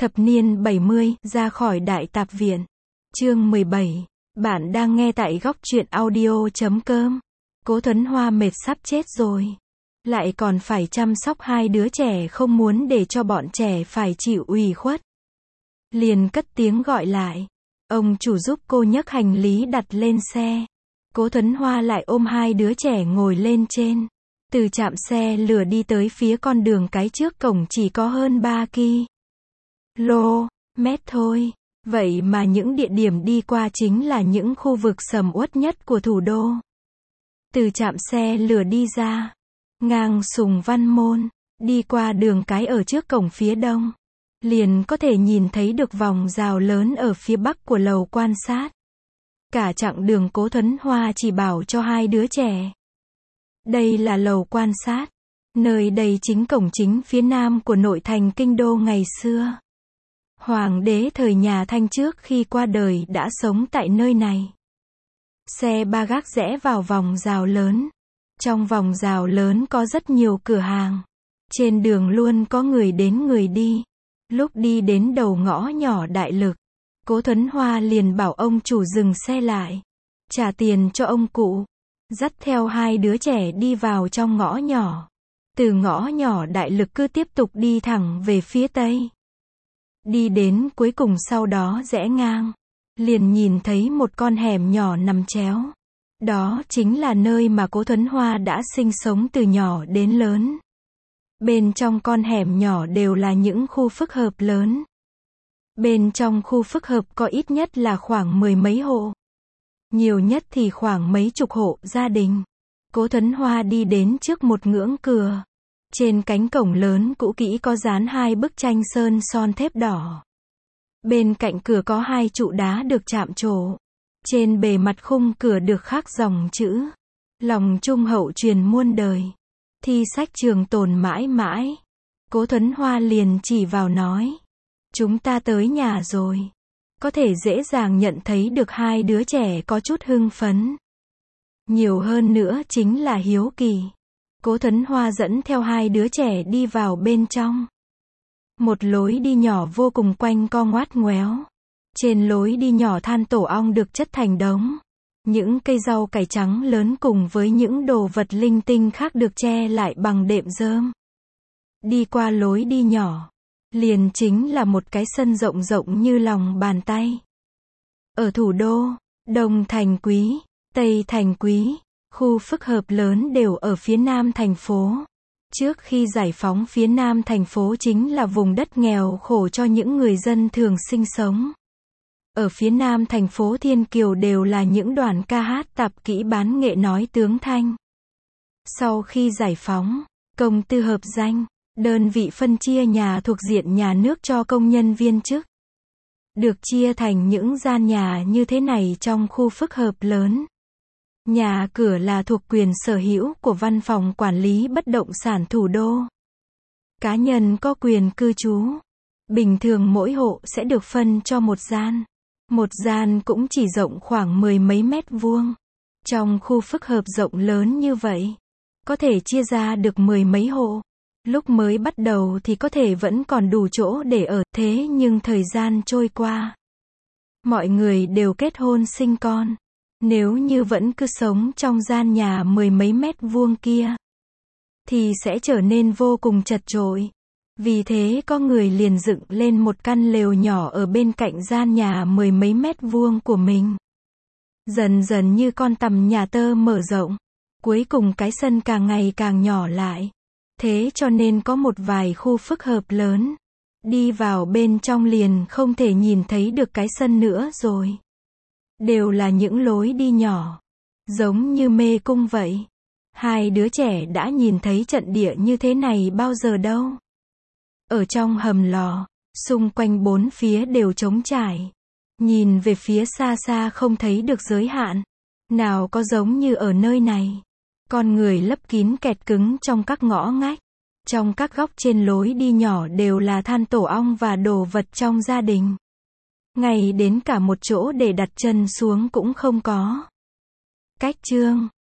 Thập niên 70, ra khỏi Đại Tạp Viện. Chương 17. Bạn đang nghe tại góc truyện audio.com. Cố Thuấn Hoa mệt sắp chết rồi. Lại còn phải chăm sóc hai đứa trẻ, không muốn để cho bọn trẻ phải chịu ủy khuất. Liền cất tiếng gọi lại. Ông chủ giúp cô nhấc hành lý đặt lên xe. Cố Thuấn Hoa lại ôm hai đứa trẻ ngồi lên trên. Từ trạm xe lửa đi tới phía con đường cái trước cổng chỉ có hơn 3 km thôi. Vậy mà những địa điểm đi qua chính là những khu vực sầm uất nhất của thủ đô. Từ trạm xe lửa đi ra, ngang Sùng Văn Môn, đi qua đường cái ở trước cổng phía đông, liền có thể nhìn thấy được vòng rào lớn ở phía bắc của lầu quan sát. Cả chặng đường Cố Thuấn Hoa chỉ bảo cho hai đứa trẻ. Đây là lầu quan sát, nơi đây chính cổng chính phía nam của nội thành kinh đô ngày xưa. Hoàng đế thời nhà Thanh trước khi qua đời đã sống tại nơi này. Xe ba gác rẽ vào vòng rào lớn. Trong vòng rào lớn có rất nhiều cửa hàng. Trên đường luôn có người đến người đi. Lúc đi đến đầu ngõ nhỏ Đại Lực, Cố Thuấn Hoa liền bảo ông chủ dừng xe lại, trả tiền cho ông cụ, dắt theo hai đứa trẻ đi vào trong ngõ nhỏ. Từ ngõ nhỏ Đại Lực cứ tiếp tục đi thẳng về phía tây. Đi đến cuối cùng sau đó rẽ ngang, liền nhìn thấy một con hẻm nhỏ nằm chéo. Đó chính là nơi mà Cố Thuấn Hoa đã sinh sống từ nhỏ đến lớn. Bên trong con hẻm nhỏ đều là những khu phức hợp lớn. Bên trong khu phức hợp có ít nhất là khoảng 10 mấy hộ. Nhiều nhất thì khoảng mấy chục hộ gia đình. Cố Thuấn Hoa đi đến trước một ngưỡng cửa. Trên cánh cổng lớn cũ kỹ có dán hai bức tranh sơn son thép đỏ. Bên cạnh cửa có hai trụ đá được chạm trổ. Trên bề mặt khung cửa được khắc dòng chữ: lòng trung hậu truyền muôn đời, thi sách trường tồn mãi mãi. Cố Thuấn Hoa liền chỉ vào nói: chúng ta tới nhà rồi. Có thể dễ dàng nhận thấy được hai đứa trẻ có chút hưng phấn. Nhiều hơn nữa chính là hiếu kỳ. Cố Thuấn Hoa dẫn theo hai đứa trẻ đi vào bên trong. Một lối đi nhỏ vô cùng quanh co ngoắt ngoéo. Trên lối đi nhỏ than tổ ong được chất thành đống. Những cây rau cải trắng lớn cùng với những đồ vật linh tinh khác được che lại bằng đệm rơm. Đi qua lối đi nhỏ, liền chính là một cái sân rộng rộng như lòng bàn tay. Ở thủ đô, Đông Thành Quý, Tây Thành Quý, khu phức hợp lớn đều ở phía nam thành phố. Trước khi giải phóng phía nam thành phố chính là vùng đất nghèo khổ cho những người dân thường sinh sống. Ở phía nam thành phố Thiên Kiều đều là những đoàn ca hát tạp kỹ bán nghệ nói tướng thanh. Sau khi giải phóng, công tư hợp danh, đơn vị phân chia nhà thuộc diện nhà nước cho công nhân viên chức. Được chia thành những gian nhà như thế này trong khu phức hợp lớn. Nhà cửa là thuộc quyền sở hữu của Văn phòng Quản lý Bất động sản thủ đô. Cá nhân có quyền cư trú. Bình thường mỗi hộ sẽ được phân cho một gian. Một gian cũng chỉ rộng khoảng 10 mấy mét vuông. Trong khu phức hợp rộng lớn như vậy, có thể chia ra được 10 mấy hộ. Lúc mới bắt đầu thì có thể vẫn còn đủ chỗ để ở, thế nhưng thời gian trôi qua, mọi người đều kết hôn sinh con. Nếu như vẫn cứ sống trong gian nhà 10 mấy mét vuông kia, thì sẽ trở nên vô cùng chật chội. Vì thế có người liền dựng lên một căn lều nhỏ ở bên cạnh gian nhà 10 mấy mét vuông của mình. Dần dần như con tằm nhà tơ mở rộng, cuối cùng cái sân càng ngày càng nhỏ lại. Thế cho nên có một vài khu phức hợp lớn, đi vào bên trong liền không thể nhìn thấy được cái sân nữa rồi. Đều là những lối đi nhỏ, giống như mê cung vậy. Hai đứa trẻ đã nhìn thấy trận địa như thế này bao giờ đâu. Ở trong hầm lò, xung quanh bốn phía đều trống trải. Nhìn về phía xa xa không thấy được giới hạn. Nào có giống như ở nơi này. Con người lấp kín kẹt cứng trong các ngõ ngách. Trong các góc trên lối đi nhỏ đều là than tổ ong và đồ vật trong gia đình. Ngay đến cả một chỗ để đặt chân xuống cũng không có. Cách chương